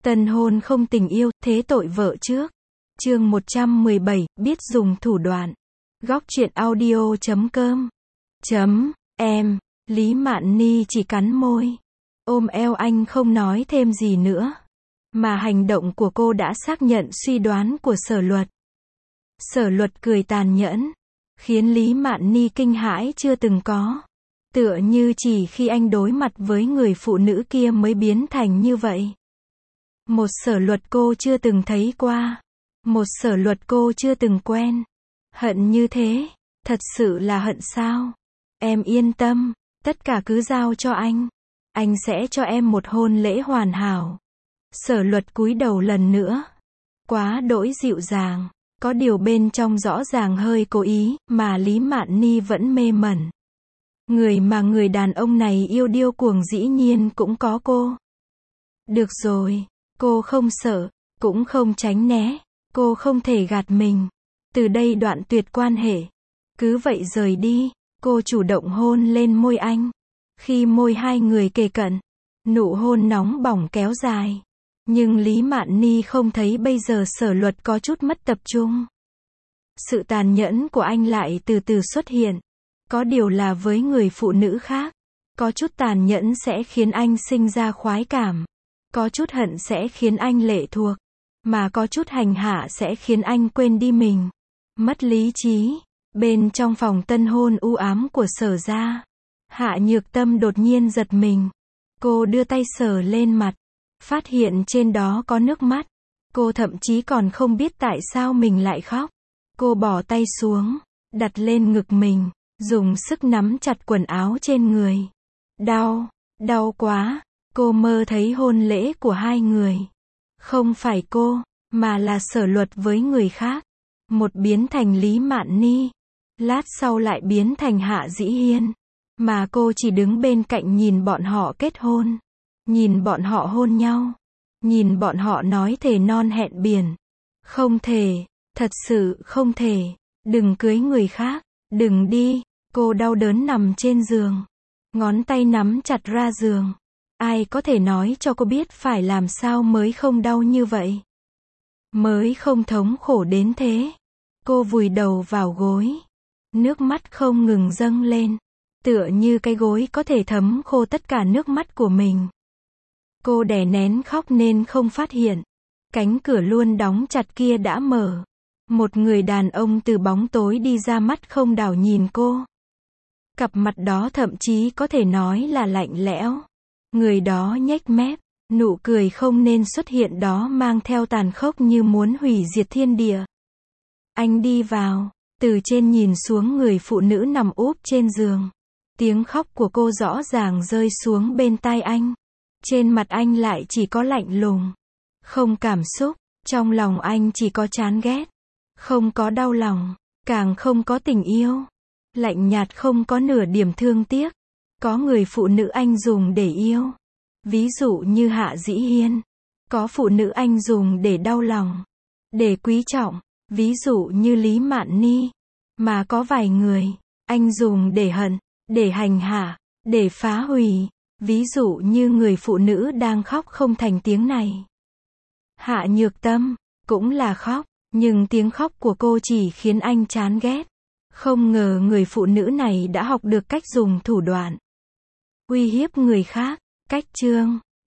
Tân hôn không tình yêu, thế tội vợ trước. Chương 117, biết dùng thủ đoạn. Góc truyện audio.com. Em, Lý Mạn Ni chỉ cắn môi. Ôm eo anh không nói thêm gì nữa. Mà hành động của cô đã xác nhận suy đoán của Sở Luật. Sở Luật cười tàn nhẫn, khiến Lý Mạn Ni kinh hãi chưa từng có. Tựa như chỉ khi anh đối mặt với người phụ nữ kia mới biến thành như vậy. Một Sở Luật cô chưa từng thấy qua. Một Sở Luật cô chưa từng quen. Hận như thế, thật sự là hận sao? Em yên tâm, tất cả cứ giao cho anh. Anh sẽ cho em một hôn lễ hoàn hảo. Sở Luật cúi đầu lần nữa. Quá đỗi dịu dàng, có điều bên trong rõ ràng hơi cố ý, mà Lý Mạn Ni vẫn mê mẩn. Người mà người đàn ông này yêu điêu cuồng dĩ nhiên cũng có cô. Được rồi, cô không sợ, cũng không tránh né, cô không thể gạt mình. Từ đây đoạn tuyệt quan hệ. Cứ vậy rời đi, cô chủ động hôn lên môi anh. Khi môi hai người kề cận, nụ hôn nóng bỏng kéo dài. Nhưng Lý Mạn Ni không thấy bây giờ Sở Luật có chút mất tập trung. Sự tàn nhẫn của anh lại từ từ xuất hiện. Có điều là với người phụ nữ khác. Có chút tàn nhẫn sẽ khiến anh sinh ra khoái cảm. Có chút hận sẽ khiến anh lệ thuộc. Mà có chút hành hạ sẽ khiến anh quên đi mình. Mất lý trí. Bên trong phòng tân hôn u ám của Sở gia, Hạ Nhược Tâm đột nhiên giật mình. Cô đưa tay sờ lên mặt. Phát hiện trên đó có nước mắt. Cô thậm chí còn không biết tại sao mình lại khóc. Cô bỏ tay xuống, đặt lên ngực mình, dùng sức nắm chặt quần áo trên người. Đau, đau quá. Cô mơ thấy hôn lễ của hai người. Không phải cô, mà là Sở Luật với người khác. Một biến thành Lý Mạn Ni, lát sau lại biến thành Hạ Dĩ Hiên. Mà cô chỉ đứng bên cạnh nhìn bọn họ kết hôn. Nhìn bọn họ hôn nhau. Nhìn bọn họ nói thề non hẹn biển. Không thể, thật sự không thể. Đừng cưới người khác, đừng đi. Cô đau đớn nằm trên giường. Ngón tay nắm chặt ra giường. Ai có thể nói cho cô biết phải làm sao mới không đau như vậy? Mới không thống khổ đến thế. Cô vùi đầu vào gối. Nước mắt không ngừng dâng lên. Tựa như cái gối có thể thấm khô tất cả nước mắt của mình. Cô đè nén khóc nên không phát hiện. Cánh cửa luôn đóng chặt kia đã mở. Một người đàn ông từ bóng tối đi ra, mắt không đảo nhìn cô. Cặp mặt đó thậm chí có thể nói là lạnh lẽo. Người đó nhếch mép, nụ cười không nên xuất hiện đó mang theo tàn khốc như muốn hủy diệt thiên địa. Anh đi vào, từ trên nhìn xuống người phụ nữ nằm úp trên giường. Tiếng khóc của cô rõ ràng rơi xuống bên tai anh. Trên mặt anh lại chỉ có lạnh lùng, không cảm xúc. Trong lòng anh chỉ có chán ghét, không có đau lòng, càng không có tình yêu. Lạnh nhạt, không có nửa điểm thương tiếc. Có người phụ nữ anh dùng để yêu, ví dụ như Hạ Dĩ Hiên. Có phụ nữ anh dùng để đau lòng, để quý trọng, ví dụ như Lý Mạn Ni. Mà có vài người anh dùng để hận, để hành hạ, để phá hủy, ví dụ như người phụ nữ đang khóc không thành tiếng này. Hạ Nhược Tâm cũng là khóc, nhưng tiếng khóc của cô chỉ khiến anh chán ghét. Không ngờ người phụ nữ này đã học được cách dùng thủ đoạn uy hiếp người khác. Cách chương